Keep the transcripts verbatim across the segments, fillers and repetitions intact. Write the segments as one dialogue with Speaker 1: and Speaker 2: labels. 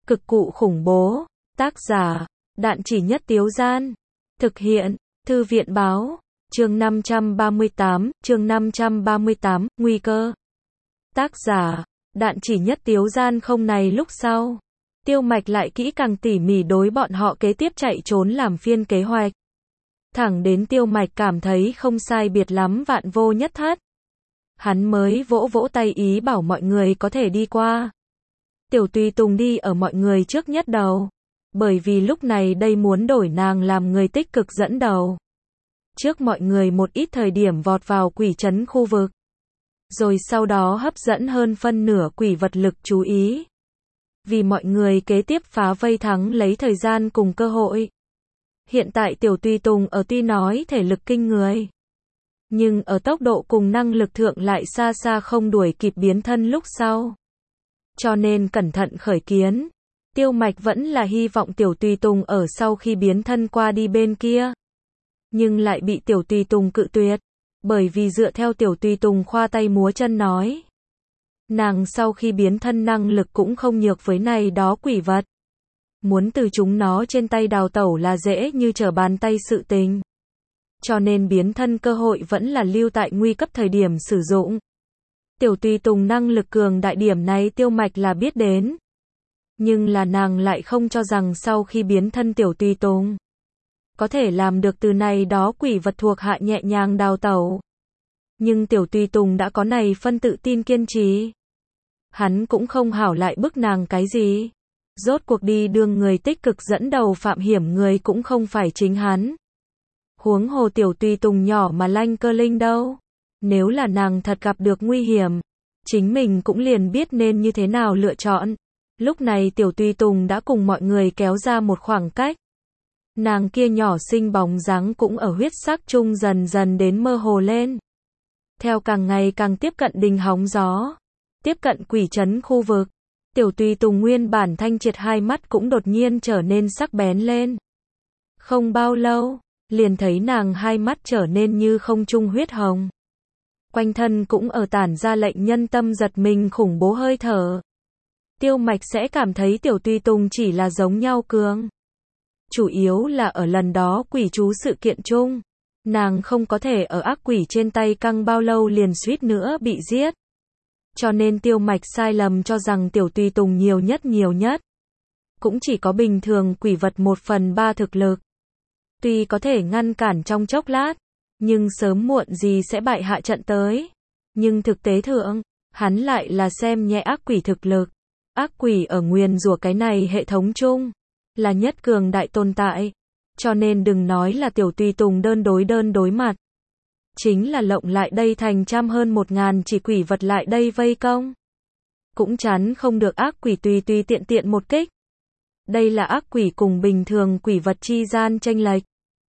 Speaker 1: Cực cụ khủng bố. Tác giả, Đạn Chỉ Nhất Tiếu Gian. Thực hiện, Thư viện báo. Chương năm trăm ba mươi tám, chương năm trăm ba mươi tám, nguy cơ. Tác giả, Đạn Chỉ Nhất Tiếu Gian. Không này lúc sau, Tiêu Mạch lại kỹ càng tỉ mỉ đối bọn họ kế tiếp chạy trốn làm phiên kế hoạch. Thẳng đến Tiêu Mạch cảm thấy không sai biệt lắm vạn vô nhất thất, hắn mới vỗ vỗ tay ý bảo mọi người có thể đi qua. Tiểu Tùy Tùng đi ở mọi người trước nhất đầu, bởi vì lúc này đây muốn đổi nàng làm người tích cực dẫn đầu. Trước mọi người một ít thời điểm vọt vào quỷ trấn khu vực, rồi sau đó hấp dẫn hơn phân nửa quỷ vật lực chú ý. Vì mọi người kế tiếp phá vây thắng lấy thời gian cùng cơ hội. Hiện tại Tiểu Tùy Tùng ở tuy nói thể lực kinh người, nhưng ở tốc độ cùng năng lực thượng lại xa xa không đuổi kịp biến thân lúc sau. Cho nên cẩn thận khởi kiến, Tiêu Mạch vẫn là hy vọng Tiểu Tùy Tùng ở sau khi biến thân qua đi bên kia. Nhưng lại bị Tiểu Tùy Tùng cự tuyệt, bởi vì dựa theo Tiểu Tùy Tùng khoa tay múa chân nói, nàng sau khi biến thân năng lực cũng không nhược với này đó quỷ vật. Muốn từ chúng nó trên tay đào tẩu là dễ như trở bàn tay sự tình. Cho nên biến thân cơ hội vẫn là lưu tại nguy cấp thời điểm sử dụng. Tiểu Tùy Tùng năng lực cường đại điểm này Tiêu Mạch là biết đến. Nhưng là nàng lại không cho rằng sau khi biến thân Tiểu Tùy Tùng có thể làm được từ này đó quỷ vật thuộc hạ nhẹ nhàng đào tẩu. Nhưng Tiểu Tùy Tùng đã có này phân tự tin kiên trì. Hắn cũng không hảo lại bức nàng cái gì. Rốt cuộc đi đương người tích cực dẫn đầu phạm hiểm người cũng không phải chính hắn. Huống hồ Tiểu Tùy Tùng nhỏ mà lanh cơ linh đâu. Nếu là nàng thật gặp được nguy hiểm, chính mình cũng liền biết nên như thế nào lựa chọn. Lúc này Tiểu Tùy Tùng đã cùng mọi người kéo ra một khoảng cách. Nàng kia nhỏ xinh bóng dáng cũng ở huyết sắc chung dần dần đến mơ hồ lên. Theo càng ngày càng tiếp cận đình hóng gió, tiếp cận quỷ trấn khu vực, Tiểu Tùy Tùng nguyên bản thanh triệt hai mắt cũng đột nhiên trở nên sắc bén lên. Không bao lâu, liền thấy nàng hai mắt trở nên như không trung huyết hồng. Quanh thân cũng ở tản ra lệnh nhân tâm giật mình khủng bố hơi thở. Tiêu Mạch sẽ cảm thấy Tiểu Tùy Tùng chỉ là giống nhau cường. Chủ yếu là ở lần đó quỷ chú sự kiện chung, nàng không có thể ở ác quỷ trên tay căng bao lâu liền suýt nữa bị giết. Cho nên Tiêu Mạch sai lầm cho rằng Tiểu Tùy Tùng nhiều nhất nhiều nhất cũng chỉ có bình thường quỷ vật một phần ba thực lực. Tuy có thể ngăn cản trong chốc lát, nhưng sớm muộn gì sẽ bại hạ trận tới. Nhưng thực tế thượng, hắn lại là xem nhẹ ác quỷ thực lực. Ác quỷ ở nguyền rủa cái này hệ thống chung là nhất cường đại tồn tại. Cho nên đừng nói là Tiểu Tùy Tùng đơn đối đơn đối mặt. Chính là lộng lại đây thành trăm hơn một ngàn chỉ quỷ vật lại đây vây công, cũng chắn không được ác quỷ tùy tùy tiện tiện một kích. Đây là ác quỷ cùng bình thường quỷ vật chi gian chênh lệch,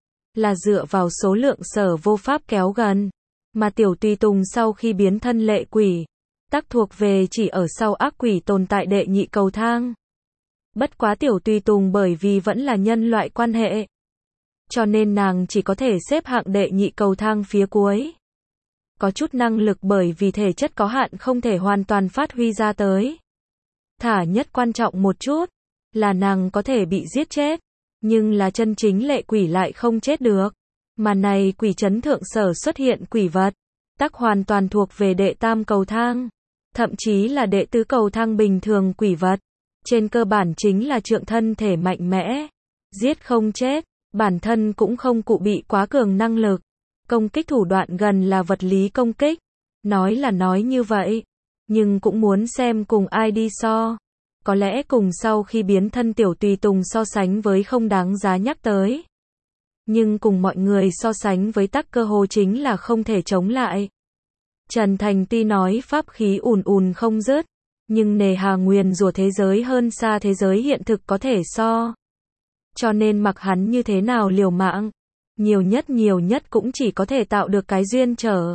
Speaker 1: là dựa vào số lượng sở vô pháp kéo gần. Mà Tiểu Tùy Tùng sau khi biến thân lệ quỷ, tắc thuộc về chỉ ở sau ác quỷ tồn tại đệ nhị cầu thang. Bất quá Tiểu Tùy Tùng bởi vì vẫn là nhân loại quan hệ, cho nên nàng chỉ có thể xếp hạng đệ nhị cầu thang phía cuối. Có chút năng lực bởi vì thể chất có hạn không thể hoàn toàn phát huy ra tới. Thả nhất quan trọng một chút, là nàng có thể bị giết chết, nhưng là chân chính lệ quỷ lại không chết được. Mà này quỷ trấn thượng sở xuất hiện quỷ vật, tắc hoàn toàn thuộc về đệ tam cầu thang, thậm chí là đệ tứ cầu thang bình thường quỷ vật. Trên cơ bản chính là trượng thân thể mạnh mẽ, giết không chết. Bản thân cũng không cụ bị quá cường năng lực. Công kích thủ đoạn gần là vật lý công kích. Nói là nói như vậy, nhưng cũng muốn xem cùng ai đi so. Có lẽ cùng sau khi biến thân Tiểu Tùy Tùng so sánh với không đáng giá nhắc tới. Nhưng cùng mọi người so sánh với tắc cơ hồ chính là không thể chống lại. Trần Thành tuy nói pháp khí ùn ùn không dứt, nhưng nề hà nguyền rủa thế giới hơn xa thế giới hiện thực có thể so. Cho nên mặc hắn như thế nào liều mạng, nhiều nhất nhiều nhất cũng chỉ có thể tạo được cái duyên trở.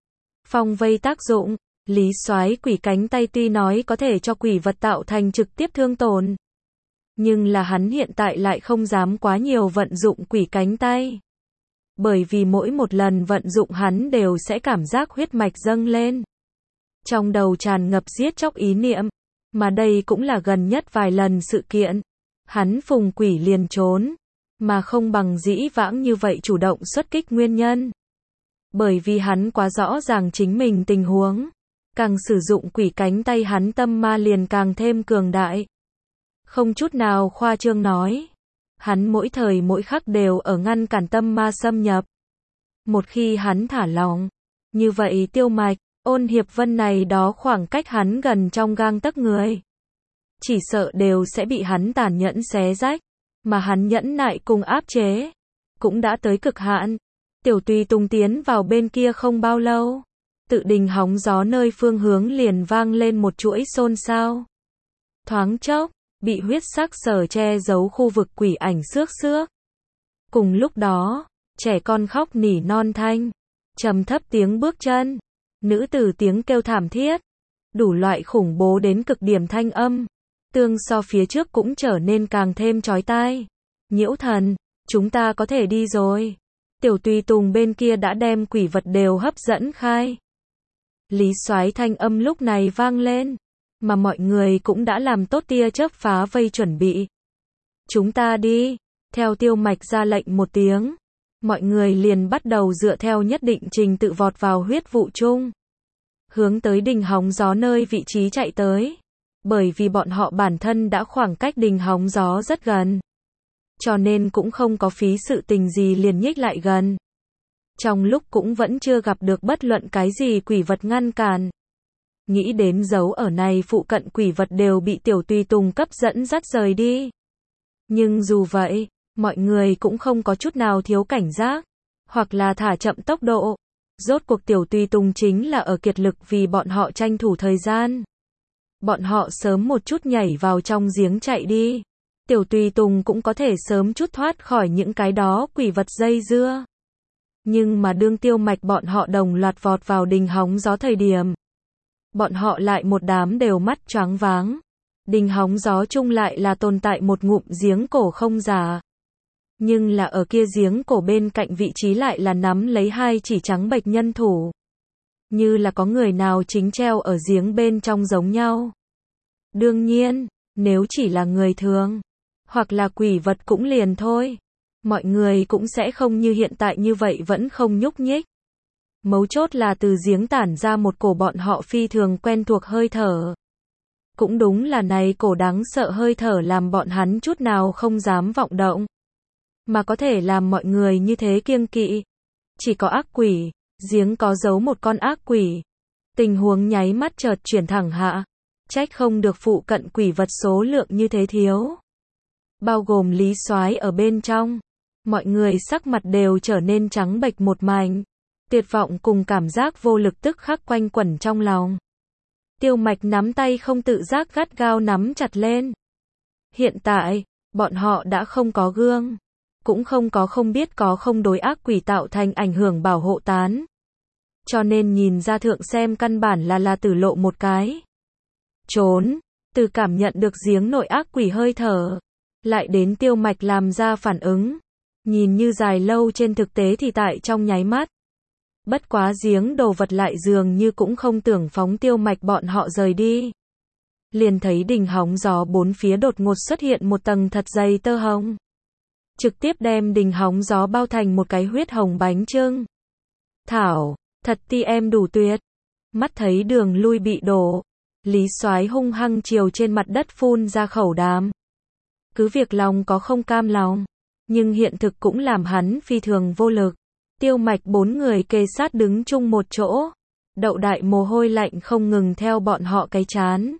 Speaker 1: Phong vây tác dụng, Lý Soái quỷ cánh tay tuy nói có thể cho quỷ vật tạo thành trực tiếp thương tổn, nhưng là hắn hiện tại lại không dám quá nhiều vận dụng quỷ cánh tay. Bởi vì mỗi một lần vận dụng hắn đều sẽ cảm giác huyết mạch dâng lên. Trong đầu tràn ngập giết chóc ý niệm, Mà đây cũng là gần nhất vài lần sự kiện. Hắn phùng quỷ liền trốn, mà không bằng dĩ vãng như vậy chủ động xuất kích nguyên nhân. Bởi vì hắn quá rõ ràng chính mình tình huống. Càng sử dụng quỷ cánh tay hắn tâm ma liền càng thêm cường đại. Không chút nào khoa trương nói. Hắn mỗi thời mỗi khắc đều ở ngăn cản tâm ma xâm nhập. Một khi hắn thả lỏng, như vậy Tiêu Mạch, Ôn Hiệp Vân này đó khoảng cách hắn gần trong gang tấc người. Chỉ sợ đều sẽ bị hắn tàn nhẫn xé rách. Mà hắn nhẫn nại cùng áp chế. Cũng đã tới cực hạn. Tiểu Tùy Tùng tiến vào bên kia không bao lâu. Tự đình hóng gió nơi phương hướng liền vang lên một chuỗi xôn xao. Thoáng chốc, bị huyết sắc sở che giấu khu vực quỷ ảnh xước xước. Cùng lúc đó, trẻ con khóc nỉ non thanh, trầm thấp tiếng bước chân, nữ tử tiếng kêu thảm thiết, đủ loại khủng bố đến cực điểm thanh âm, tương so phía trước cũng trở nên càng thêm chói tai. Nhiễu thần, chúng ta có thể đi rồi. Tiểu Tùy Tùng bên kia đã đem quỷ vật đều hấp dẫn khai. Lý Soái thanh âm lúc này vang lên, mà mọi người cũng đã làm tốt tia chớp phá vây chuẩn bị. Chúng ta đi, theo Tiêu Mạch ra lệnh một tiếng, mọi người liền bắt đầu dựa theo nhất định trình tự vọt vào huyết vụ chung. Hướng tới đình hóng gió nơi vị trí chạy tới, bởi vì bọn họ bản thân đã khoảng cách đình hóng gió rất gần. Cho nên cũng không có phí sự tình gì liền nhích lại gần. Trong lúc cũng vẫn chưa gặp được bất luận cái gì quỷ vật ngăn cản. Nghĩ đến dấu ở này phụ cận quỷ vật đều bị Tiểu Tùy Tùng cấp dẫn dắt rời đi. Nhưng dù vậy, mọi người cũng không có chút nào thiếu cảnh giác, hoặc là thả chậm tốc độ. Rốt cuộc Tiểu Tùy Tùng chính là ở kiệt lực vì bọn họ tranh thủ thời gian. Bọn họ sớm một chút nhảy vào trong giếng chạy đi. Tiểu Tùy Tùng cũng có thể sớm chút thoát khỏi những cái đó quỷ vật dây dưa. Nhưng mà đương Tiêu Mạch bọn họ đồng loạt vọt vào đình hóng gió thời điểm. Bọn họ lại một đám đều mắt choáng váng. Đình hóng gió chung lại là tồn tại một ngụm giếng cổ không giả. Nhưng là ở kia giếng cổ bên cạnh vị trí lại là nắm lấy hai chỉ trắng bệch nhân thủ. Như là có người nào chính treo ở giếng bên trong giống nhau. Đương nhiên, nếu chỉ là người thường, hoặc là quỷ vật cũng liền thôi. Mọi người cũng sẽ không như hiện tại như vậy vẫn không nhúc nhích. Mấu chốt là từ giếng tản ra một cổ bọn họ phi thường quen thuộc hơi thở. Cũng đúng là này cổ đáng sợ hơi thở làm bọn hắn chút nào không dám vọng động. Mà có thể làm mọi người như thế kiêng kỵ. Chỉ có ác quỷ, giếng có giấu một con ác quỷ. Tình huống nháy mắt chợt chuyển thẳng hạ. Trách không được phụ cận quỷ vật số lượng như thế thiếu. Bao gồm Lý Soái ở bên trong. Mọi người sắc mặt đều trở nên trắng bệch một mảnh. Tuyệt vọng cùng cảm giác vô lực tức khắc quanh quẩn trong lòng. Tiêu Mạch nắm tay không tự giác gắt gao nắm chặt lên. Hiện tại, bọn họ đã không có gương. Cũng không có không biết có không đối ác quỷ tạo thành ảnh hưởng bảo hộ tán. Cho nên nhìn ra thượng xem căn bản là là tử lộ một cái. Trốn, từ cảm nhận được giếng nội ác quỷ hơi thở. Lại đến Tiêu Mạch làm ra phản ứng. Nhìn như dài lâu trên thực tế thì tại trong nháy mắt. Bất quá giếng đồ vật lại dường như cũng không tưởng phóng Tiêu Mạch bọn họ rời đi. Liền thấy đình hóng gió bốn phía đột ngột xuất hiện một tầng thật dày tơ hồng. Trực tiếp đem đình hóng gió bao thành một cái huyết hồng bánh chưng. Thảo, thật ti em đủ tuyệt. Mắt thấy đường lui bị đổ. Lý Soái hung hăng chiều trên mặt đất phun ra khẩu đàm. Cứ việc lòng có không cam lòng. Nhưng hiện thực cũng làm hắn phi thường vô lực. Tiêu Mạch bốn người kề sát đứng chung một chỗ. Đậu đại mồ hôi lạnh không ngừng theo bọn họ cái chán.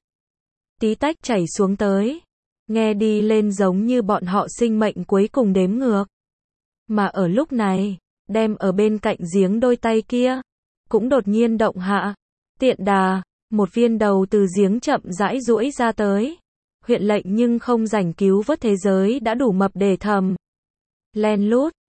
Speaker 1: Tí tách chảy xuống tới. Nghe đi lên giống như bọn họ sinh mệnh cuối cùng đếm ngược. Mà ở lúc này, đem ở bên cạnh giếng đôi tay kia. Cũng đột nhiên động hạ. Tiện đà, một viên đầu từ giếng chậm rãi duỗi ra tới. Huyện lệnh nhưng không rảnh cứu vớt thế giới đã đủ mập để thầm. Len lút,